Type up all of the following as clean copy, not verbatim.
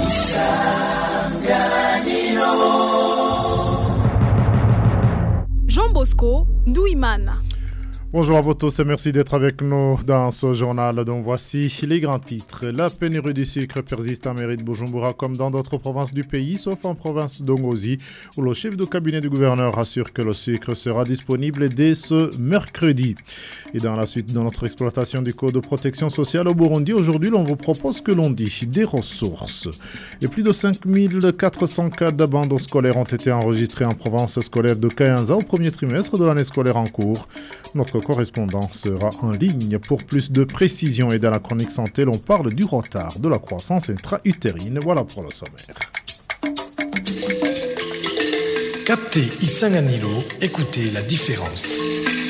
Jean Bosco Douimana. Bonjour à vous tous et merci d'être avec nous dans ce journal. Donc voici les grands titres. La pénurie du sucre persiste en mairie de Bujumbura comme dans d'autres provinces du pays, sauf en province d'Ongozi, où le chef de cabinet du gouverneur assure que le sucre sera disponible dès ce mercredi. Et dans la suite de notre exploitation du code de protection sociale au Burundi, aujourd'hui, l'on vous propose que l'on dit des ressources. Et plus de 5400 cas d'abandon scolaire ont été enregistrés en province scolaire de Kayanza au premier trimestre de l'année scolaire en cours. Notre correspondant sera en ligne pour plus de précisions et dans la chronique santé, l'on parle du retard de la croissance intra-utérine. Voilà pour le sommaire. Captez Isanganilo, écoutez la différence.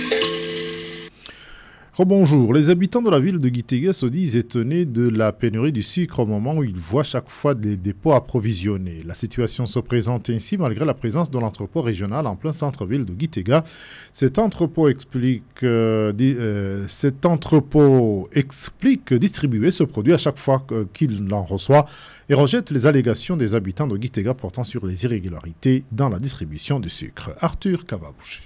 Rebonjour. Les habitants de la ville de Gitega se disent étonnés de la pénurie du sucre au moment où ils voient chaque fois des dépôts approvisionnés. La situation se présente ainsi malgré la présence de l'entrepôt régional en plein centre-ville de Gitega. Cet entrepôt explique distribuer ce produit à chaque fois qu'il en reçoit et rejette les allégations des habitants de Gitega portant sur les irrégularités dans la distribution du sucre. Arthur Kavabushi.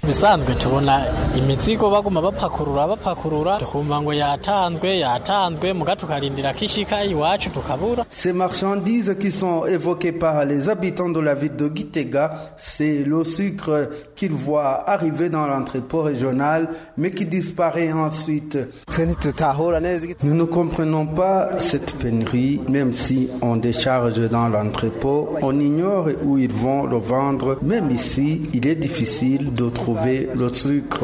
Ces marchandises qui sont évoquées par les habitants de la ville de Gitega, c'est le sucre qu'ils voient arriver dans l'entrepôt régional, mais qui disparaît ensuite. Nous ne comprenons pas cette pénurie, même si on décharge dans l'entrepôt, on ignore où ils vont le vendre. Même ici, il est difficile de trouver le sucre.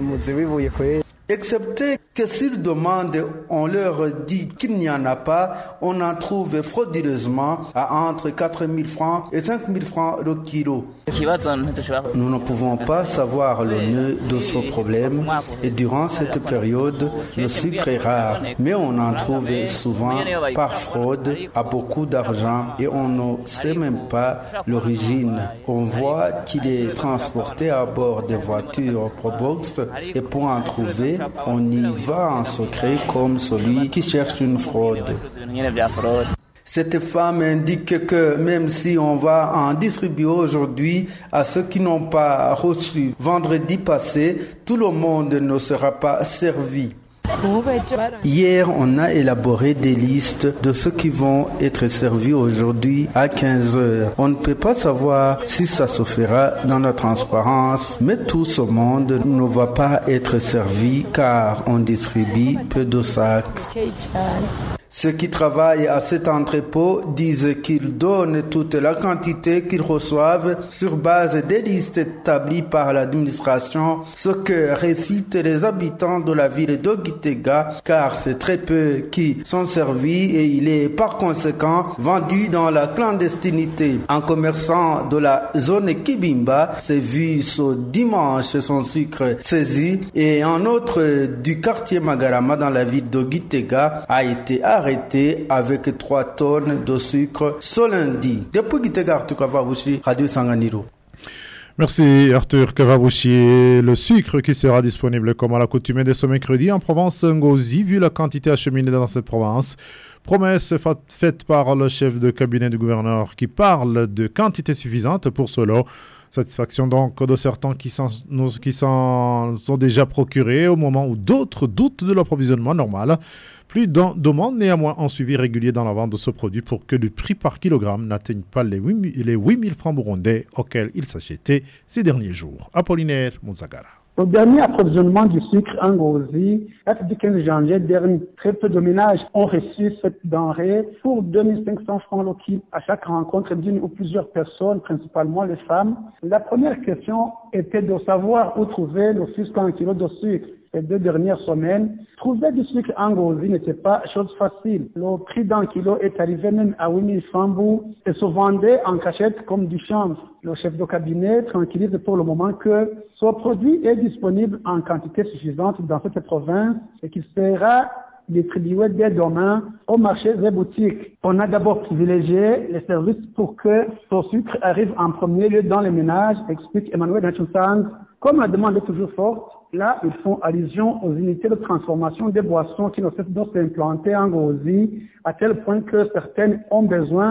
Excepté que s'ils demandent, on leur dit qu'il n'y en a pas, on en trouve frauduleusement à entre 4 000 francs et 5 000 francs le kilo. Nous ne pouvons pas savoir le nœud de ce problème et durant cette période, le sucre est rare, mais on en trouve souvent par fraude à beaucoup d'argent et on ne sait même pas l'origine. On voit qu'il est transporté à bord des voitures Probox et pour en trouver, on y va en secret comme celui qui cherche une fraude. Cette femme indique que même si on va en distribuer aujourd'hui à ceux qui n'ont pas reçu vendredi passé, tout le monde ne sera pas servi. Hier, on a élaboré des listes de ceux qui vont être servis aujourd'hui à 15h. On ne peut pas savoir si ça se fera dans la transparence, mais tout ce monde ne va pas être servi car on distribue peu de sacs. Ceux qui travaillent à cet entrepôt disent qu'ils donnent toute la quantité qu'ils reçoivent sur base des listes établies par l'administration, ce que réfutent les habitants de la ville de Gitega, car c'est très peu qui sont servis et il est par conséquent vendu dans la clandestinité. Un commerçant de la zone Kibimba s'est vu ce dimanche son sucre saisi et un autre du quartier Magarama dans la ville de Gitega a été arrêté avec 3 tonnes de sucre ce lundi. Depuis Gitega, Arthur Kavabushi, Radio Sanganiro. Merci Arthur Kavabushi. Le sucre qui sera disponible comme à l'accoutumée dès ce mercredi en province Ngozi, vu la quantité acheminée dans cette province. Promesse faite par le chef de cabinet du gouverneur qui parle de quantité suffisante pour cela. Satisfaction donc de certains qui s'en sont déjà procurés au moment où d'autres doutent de l'approvisionnement normal. Plus d'un demande néanmoins un suivi régulier dans la vente de ce produit pour que le prix par kilogramme n'atteigne pas les 8 000 francs burundais auxquels il s'achetait ces derniers jours. Apollinaire Mouzagara. Le dernier approvisionnement du sucre en Ngozi date du 15 janvier dernier. Très peu de ménages ont reçu cette denrée pour 2500 francs le kilo à chaque rencontre d'une ou plusieurs personnes, principalement les femmes. La première question était de savoir où trouver le fût d'un kilo de sucre. Les 2 dernières semaines, trouver du sucre en Ngozi n'était pas chose facile. Le prix d'un kilo est arrivé même à 8 000 francs et se vendait en cachette comme du chanvre. Le chef de cabinet tranquillise pour le moment que ce produit est disponible en quantité suffisante dans cette province et qu'il sera distribué dès demain au marché des boutiques. On a d'abord privilégié les services pour que ce sucre arrive en premier lieu dans les ménages, explique Emmanuel Nachoussang. Comme la demande est toujours forte, là, ils font allusion aux unités de transformation des boissons qui ne cessent de s'implanter en Ngozi, à tel point que certaines ont besoin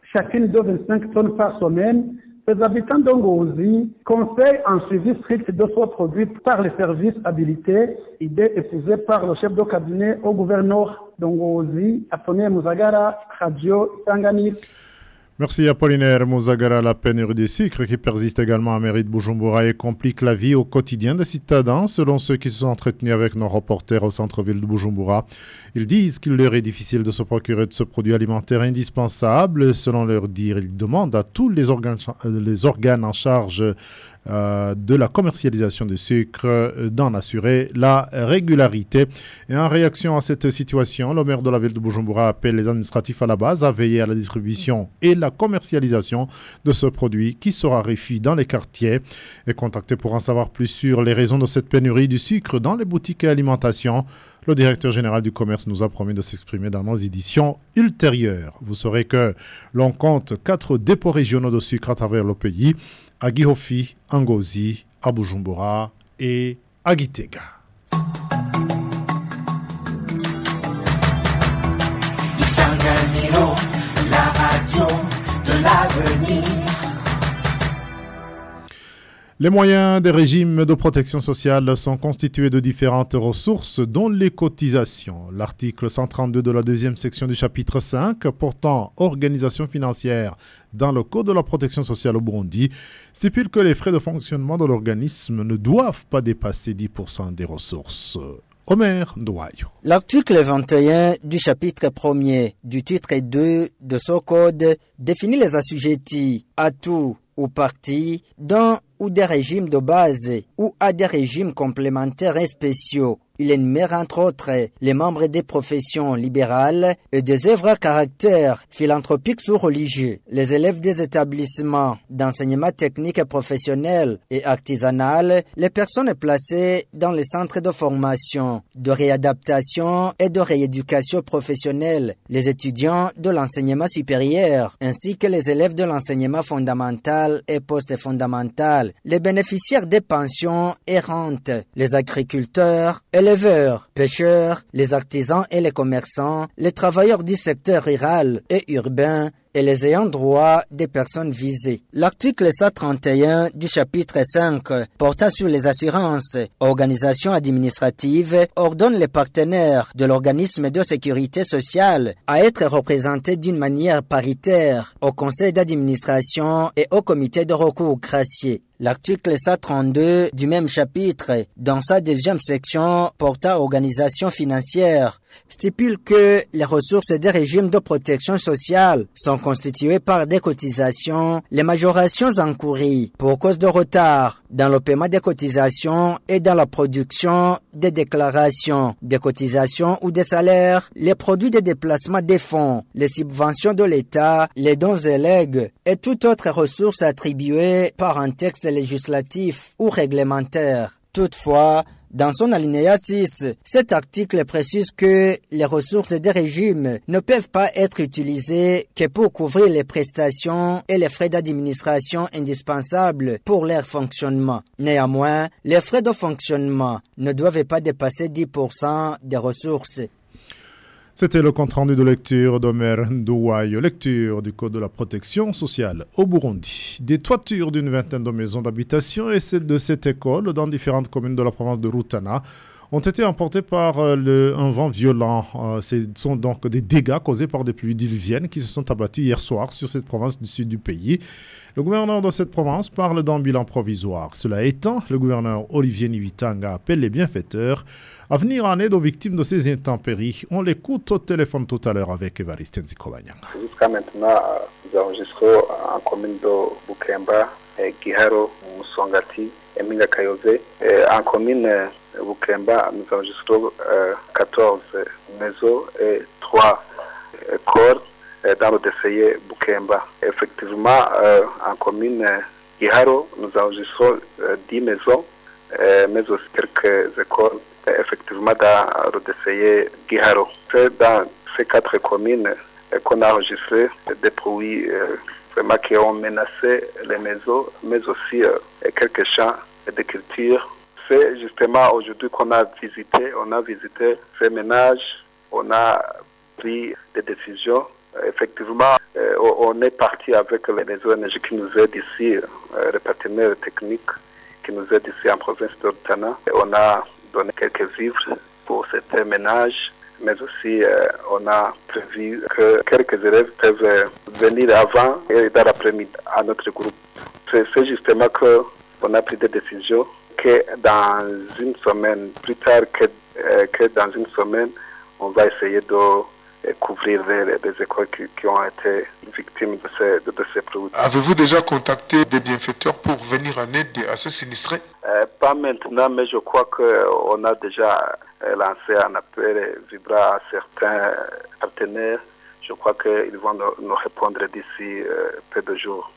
chacune de 25 tonnes par semaine. Les habitants d'Ongozi conseillent un suivi strict de soins produits par les services habilités, idée épousée par le chef de cabinet au gouverneur d'Ongozi, Apollinaire Mouzagara, Radio Isanganiro. Merci Apollinaire Mouzagara. La pénurie de sucre qui persiste également à mairie de Bujumbura et complique la vie au quotidien des citadins, selon ceux qui se sont entretenus avec nos reporters au centre-ville de Bujumbura. Ils disent qu'il leur est difficile de se procurer de ce produit alimentaire indispensable. Selon leur dire, ils demandent à tous les organes en charge de la commercialisation du sucre d'en assurer la régularité. Et en réaction à cette situation, le maire de la ville de Bujumbura appelle les administratifs à la base à veiller à la distribution et la commercialisation de ce produit qui se raréfie dans les quartiers. Et contacté pour en savoir plus sur les raisons de cette pénurie du sucre dans les boutiques et alimentations, le directeur général du commerce nous a promis de s'exprimer dans nos éditions ultérieures. Vous saurez que l'on compte 4 dépôts régionaux de sucre à travers le pays, à Gihofi, à Ngozi, à Bujumbura et à Gitega. Isanganiro, la radio de l'avenir. Les moyens des régimes de protection sociale sont constitués de différentes ressources, dont les cotisations. L'article 132 de la deuxième section du chapitre 5, portant organisation financière dans le Code de la protection sociale au Burundi, stipule que les frais de fonctionnement de l'organisme ne doivent pas dépasser 10% des ressources. Omer Ndouayo. L'article 21 du chapitre 1er du titre 2 de ce code définit les assujettis à tout ou partie dans ou des régimes de base ou à des régimes complémentaires et spéciaux. Il énumère entre autres les membres des professions libérales et des œuvres à caractère philanthropique ou religieux, les élèves des établissements d'enseignement technique et professionnel et artisanal, les personnes placées dans les centres de formation, de réadaptation et de rééducation professionnelle, les étudiants de l'enseignement supérieur, ainsi que les élèves de l'enseignement fondamental et post-fondamental, les bénéficiaires des pensions et rentes, les agriculteurs, éleveurs, pêcheurs, les artisans et les commerçants, les travailleurs du secteur rural et urbain et les ayants droit des personnes visées. L'article 131 du chapitre 5 portant sur les assurances, organisations administratives, ordonne les partenaires de l'organisme de sécurité sociale à être représentés d'une manière paritaire au conseil d'administration et au comité de recours gracié. L'article 132 du même chapitre, dans sa deuxième section portant organisation financière, stipule que les ressources des régimes de protection sociale sont constituées par des cotisations, les majorations encourues pour cause de retard dans le paiement des cotisations et dans la production des déclarations des cotisations ou des salaires, les produits de déplacement des fonds, les subventions de l'État, les dons et legs et toute autre ressource attribuée par un texte législatif ou réglementaire. Toutefois, dans son alinéa 6, cet article précise que les ressources des régimes ne peuvent pas être utilisées que pour couvrir les prestations et les frais d'administration indispensables pour leur fonctionnement. Néanmoins, les frais de fonctionnement ne doivent pas dépasser 10% des ressources. C'était le compte-rendu de lecture d'Omer Ndouayo, lecture du Code de la protection sociale au Burundi. Des toitures d'une vingtaine de maisons d'habitation et celles de cette école dans différentes communes de la province de Rutana ont été emportées par un vent violent. Ce sont donc des dégâts causés par des pluies diluviennes qui se sont abattues hier soir sur cette province du sud du pays. Le gouverneur de cette province parle d'un bilan provisoire. Cela étant, le gouverneur Olivier Niwitanga appelle les bienfaiteurs à venir en aide aux victimes de ces intempéries. On l'écoute au téléphone tout à l'heure avec Evariste Nzikobanyang. Jusqu'à maintenant, nous enregistrons en commune de Bukemba, Giharo, Musongati et Mingakayose. En commune Bukemba, nous enregistrons 14 maisons et 3 corps dans le DCI Bukemba. Effectivement, en commune Giharo, nous enregistrons 10 maisons, mais aussi quelques écoles, effectivement, dans le DCI Giharo. C'est dans ces 4 communes qu'on a enregistré des bruits vraiment qui ont menacé les maisons, mais aussi quelques champs de culture. C'est justement aujourd'hui qu'on a visité ces ménages, on a pris des décisions Effectivement, on est parti avec les ONG qui nous aident ici, les partenaires techniques qui nous aident ici en province de Rutana. On a donné quelques vivres pour certains ménages, mais aussi on a prévu que quelques élèves peuvent venir avant et dans l'après-midi à notre groupe. C'est justement qu'on a pris des décisions que dans une semaine, plus tard que dans une semaine, on va essayer de couvrir les écoles qui ont été victimes de ces produits. Avez-vous déjà contacté des bienfaiteurs pour venir en aide à ces sinistrés? Pas maintenant, mais je crois qu'on a déjà lancé un appel vibrant à certains partenaires. Je crois qu'ils vont nous répondre d'ici peu de jours.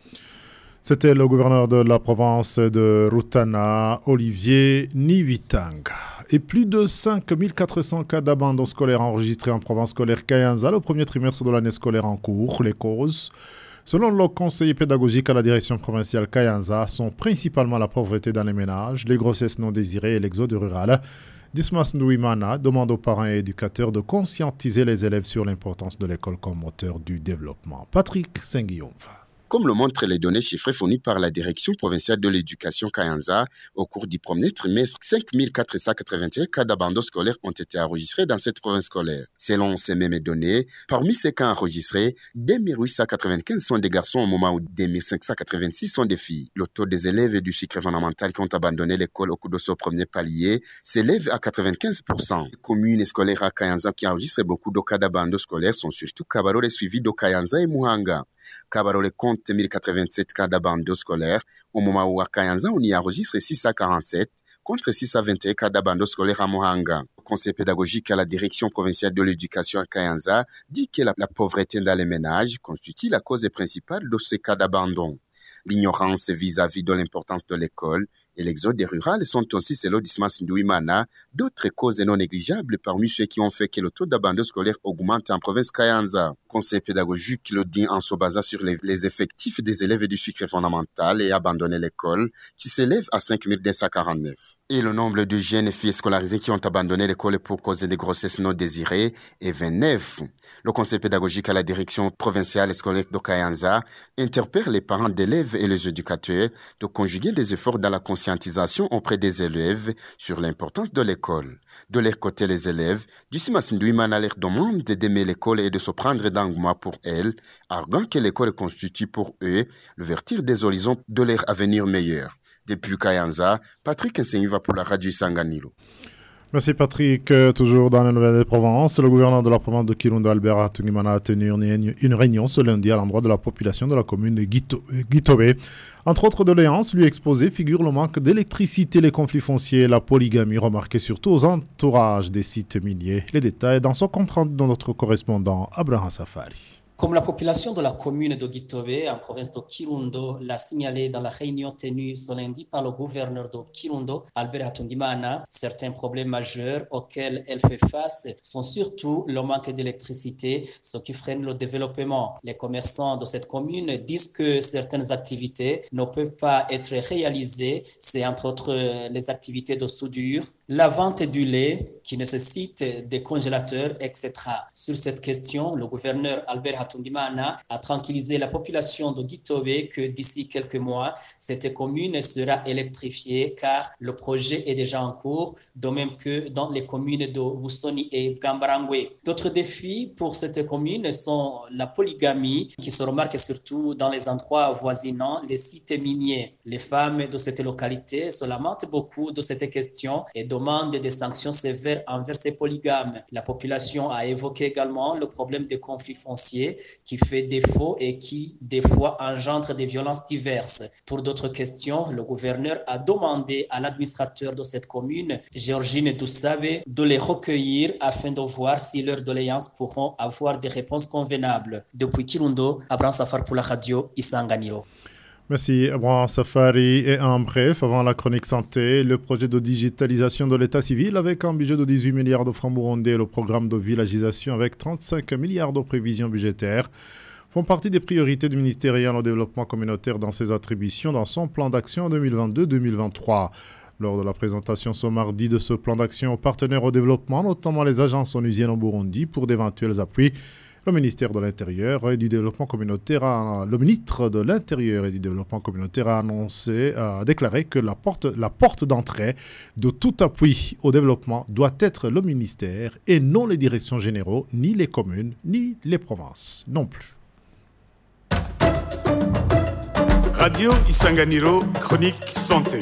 C'était le gouverneur de la province de Rutana, Olivier Niwitang. Et plus de 5400 cas d'abandon scolaire enregistrés en province scolaire Kayanza le premier trimestre de l'année scolaire en cours. Les causes, selon le conseiller pédagogique à la direction provinciale Kayanza, sont principalement la pauvreté dans les ménages, les grossesses non désirées et l'exode rural. Dismas Ndouimana demande aux parents et éducateurs de conscientiser les élèves sur l'importance de l'école comme moteur du développement. Patrick Senguillon. Comme le montrent les données chiffrées fournies par la Direction provinciale de l'éducation Kayanza, au cours du premier trimestre, 5481 cas d'abandon scolaire ont été enregistrés dans cette province scolaire. Selon ces mêmes données, parmi ces cas enregistrés, 2895 sont des garçons au moment où 2586 sont des filles. Le taux des élèves du cycle fondamental qui ont abandonné l'école au cours de ce premier palier s'élève à 95%. Les communes scolaires à Kayanza qui enregistrent beaucoup de cas d'abandon scolaire sont surtout Kabarole suivi de Kayanza et Muhanga. Kabarole compte 1087 cas d'abandon scolaire, au moment où à Kayanza, on y enregistre 647 contre 621 cas d'abandon scolaire à Muhanga. Le conseil pédagogique à la direction provinciale de l'éducation à Kayanza dit que la pauvreté dans les ménages constitue la cause principale de ces cas d'abandon. L'ignorance vis-à-vis de l'importance de l'école et l'exode rural sont aussi, selon Dismas Ndouimana, d'autres causes non négligeables parmi ceux qui ont fait que le taux d'abandon scolaire augmente en province Kayanza. Conseil pédagogique le dit en se basant sur les effectifs des élèves du cycle fondamental et abandonner l'école, qui s'élève à 5249. Et le nombre de jeunes filles scolarisées qui ont abandonné l'école pour cause de grossesses non désirées est 29. Le conseil pédagogique à la direction provinciale scolaire de Kayanza interpelle les parents d'élèves et les éducateurs de conjuguer des efforts dans la conscientisation auprès des élèves sur l'importance de l'école. De leur côté, les élèves, Dismas Ndouimana leur demande d'aimer l'école et de se prendre d'engouement pour elle, arguant que l'école constitue pour eux l'ouverture des horizons de leur avenir meilleur. Depuis Kayanza, Patrick Nsengiva pour la radio Sanganilo. Merci Patrick. Toujours dans les nouvelles de Provence, le gouverneur de la province de Kirundo, Albert Hatungimana, a tenu une réunion ce lundi à l'endroit de la population de la commune de Gitobe. Entre autres doléances lui exposées figure le manque d'électricité, les conflits fonciers et la polygamie remarquée surtout aux entourages des sites miniers. Les détails dans son compte rendu de notre correspondant Abraham Safari. Comme la population de la commune de Gitobe, en province de Kirundo, l'a signalé dans la réunion tenue ce lundi par le gouverneur de Kirundo, Albert Hatungimana, certains problèmes majeurs auxquels elle fait face sont surtout le manque d'électricité, ce qui freine le développement. Les commerçants de cette commune disent que certaines activités ne peuvent pas être réalisées. C'est entre autres les activités de soudure, la vente du lait qui nécessite des congélateurs, etc. Sur cette question, le gouverneur Albert Hatungimana a tranquillisé la population de Gitobe que d'ici quelques mois, cette commune sera électrifiée car le projet est déjà en cours, de même que dans les communes de Busoni et Gambarangwe. D'autres défis pour cette commune sont la polygamie qui se remarque surtout dans les endroits voisinants, les sites miniers. Les femmes de cette localité se lamentent beaucoup de cette question et demandent des sanctions sévères envers ces polygames. La population a évoqué également le problème des conflits fonciers qui fait défaut et qui, des fois, engendre des violences diverses. Pour d'autres questions, le gouverneur a demandé à l'administrateur de cette commune, Georgine Doussave, de les recueillir afin de voir si leurs doléances pourront avoir des réponses convenables. Depuis Kirundo, Abraham Safar pour la radio Isanganiro. Merci Abraham Safari. Et en bref, avant la chronique santé, le projet de digitalisation de l'état civil avec un budget de 18 milliards de francs burundais et le programme de villagisation avec 35 milliards de prévisions budgétaires font partie des priorités du ministère ayant le développement communautaire dans ses attributions dans son plan d'action 2022-2023. Lors de la présentation ce mardi de ce plan d'action aux partenaires au développement, notamment les agences onusiennes au Burundi, pour d'éventuels appuis, Le ministre de l'Intérieur et du Développement communautaire a déclaré que la porte d'entrée de tout appui au développement doit être le ministère et non les directions généraux, ni les communes, ni les provinces non plus. Radio Isanganiro, chronique santé.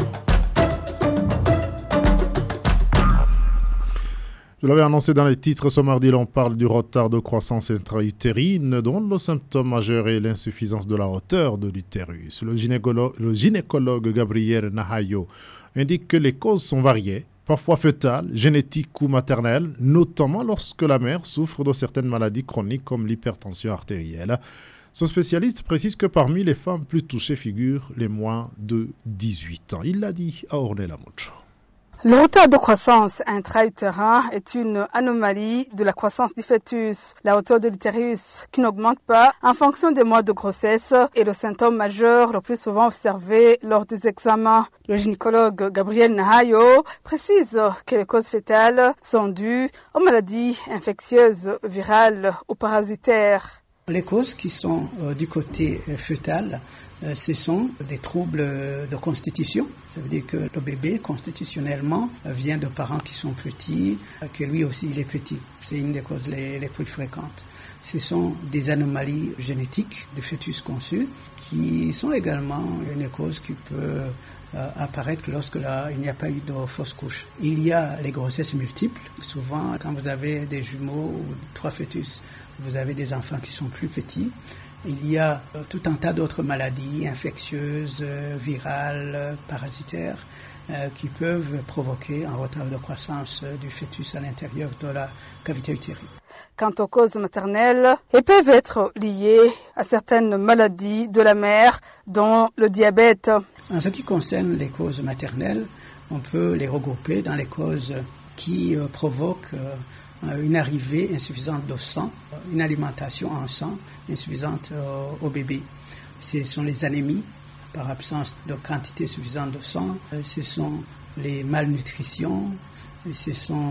Je l'avais annoncé dans les titres ce mardi, l'on parle du retard de croissance intra-utérine dont le symptôme majeur est l'insuffisance de la hauteur de l'utérus. Le gynécologue Gabriel Nahayo indique que les causes sont variées, parfois fœtales, génétiques ou maternelles, notamment lorsque la mère souffre de certaines maladies chroniques comme l'hypertension artérielle. Ce spécialiste précise que parmi les femmes plus touchées figurent les moins de 18 ans. Il l'a dit à Ornella Mucho. Le retard de croissance intra-utérin est une anomalie de la croissance du fœtus. La hauteur de l'utérus qui n'augmente pas en fonction des mois de grossesse est le symptôme majeur le plus souvent observé lors des examens. Le gynécologue Gabriel Nahayo précise que les causes fœtales sont dues aux maladies infectieuses, virales ou parasitaires. Les causes qui sont du côté fœtal, ce sont des troubles de constitution. Ça veut dire que le bébé, constitutionnellement, vient de parents qui sont petits, que lui aussi il est petit. C'est une des causes les plus fréquentes. Ce sont des anomalies génétiques du fœtus conçu qui sont également une cause qui peut apparaître lorsque il n'y a pas eu de fausse couche. Il y a les grossesses multiples. Souvent, quand vous avez des jumeaux ou 3 fœtus, vous avez des enfants qui sont plus petits. Il y a tout un tas d'autres maladies infectieuses, virales, parasitaires, qui peuvent provoquer un retard de croissance du fœtus à l'intérieur de la cavité utérine. Quant aux causes maternelles, elles peuvent être liées à certaines maladies de la mère, dont le diabète. En ce qui concerne les causes maternelles, on peut les regrouper dans les causes qui provoquent une arrivée insuffisante de sang, une alimentation en sang insuffisante au bébé. Ce sont les anémies par absence de quantité suffisante de sang, ce sont les malnutritions, ce sont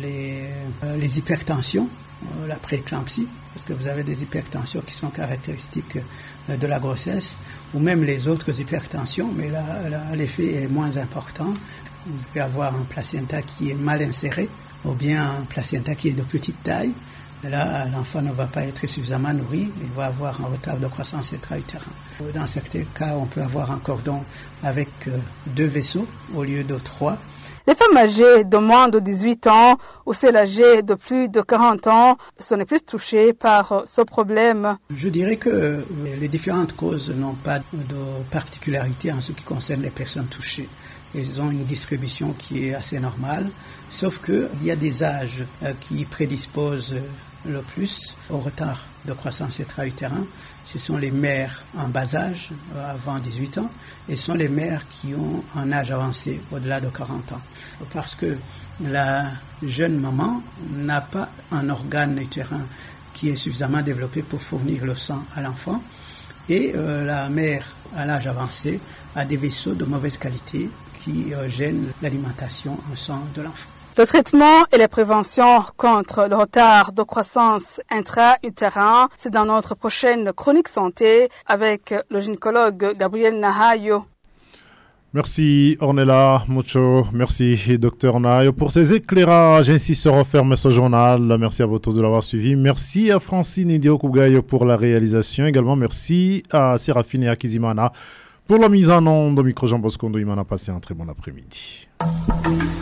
les hypertensions, la prééclampsie, parce que vous avez des hypertensions qui sont caractéristiques de la grossesse, ou même les autres hypertensions, mais là l'effet est moins important. Vous pouvez avoir un placenta qui est mal inséré, ou bien un placenta qui est de petite taille. Là, l'enfant ne va pas être suffisamment nourri, il va avoir un retard de croissance intra-utérin. Dans certains cas, on peut avoir un cordon avec 2 vaisseaux au lieu de 3. Les femmes âgées de moins de 18 ans ou celles âgées de plus de 40 ans sont les plus touchées par ce problème. Je dirais que les différentes causes n'ont pas de particularité en ce qui concerne les personnes touchées. Ils ont une distribution qui est assez normale, sauf qu'il y a des âges qui prédisposent le plus au retard de croissance intra-utérin. Ce sont les mères en bas âge, avant 18 ans, et ce sont les mères qui ont un âge avancé, au-delà de 40 ans. Parce que la jeune maman n'a pas un organe utérin qui est suffisamment développé pour fournir le sang à l'enfant. Et la mère à l'âge avancé a des vaisseaux de mauvaise qualité qui gênent l'alimentation en sang de l'enfant. Le traitement et la prévention contre le retard de croissance intra-utérin, c'est dans notre prochaine chronique santé avec le gynécologue Gabriel Nahayo. Merci Ornella Mucho, merci Dr Nahayo pour ces éclairages. Ainsi se referme ce journal. Merci à vous tous de l'avoir suivi. Merci à Francine Idiokougayo pour la réalisation. Également merci à Séraphine Akizimana pour la mise en onde. Au micro Jean Bosco Ndouimana. Passez un très bon après-midi.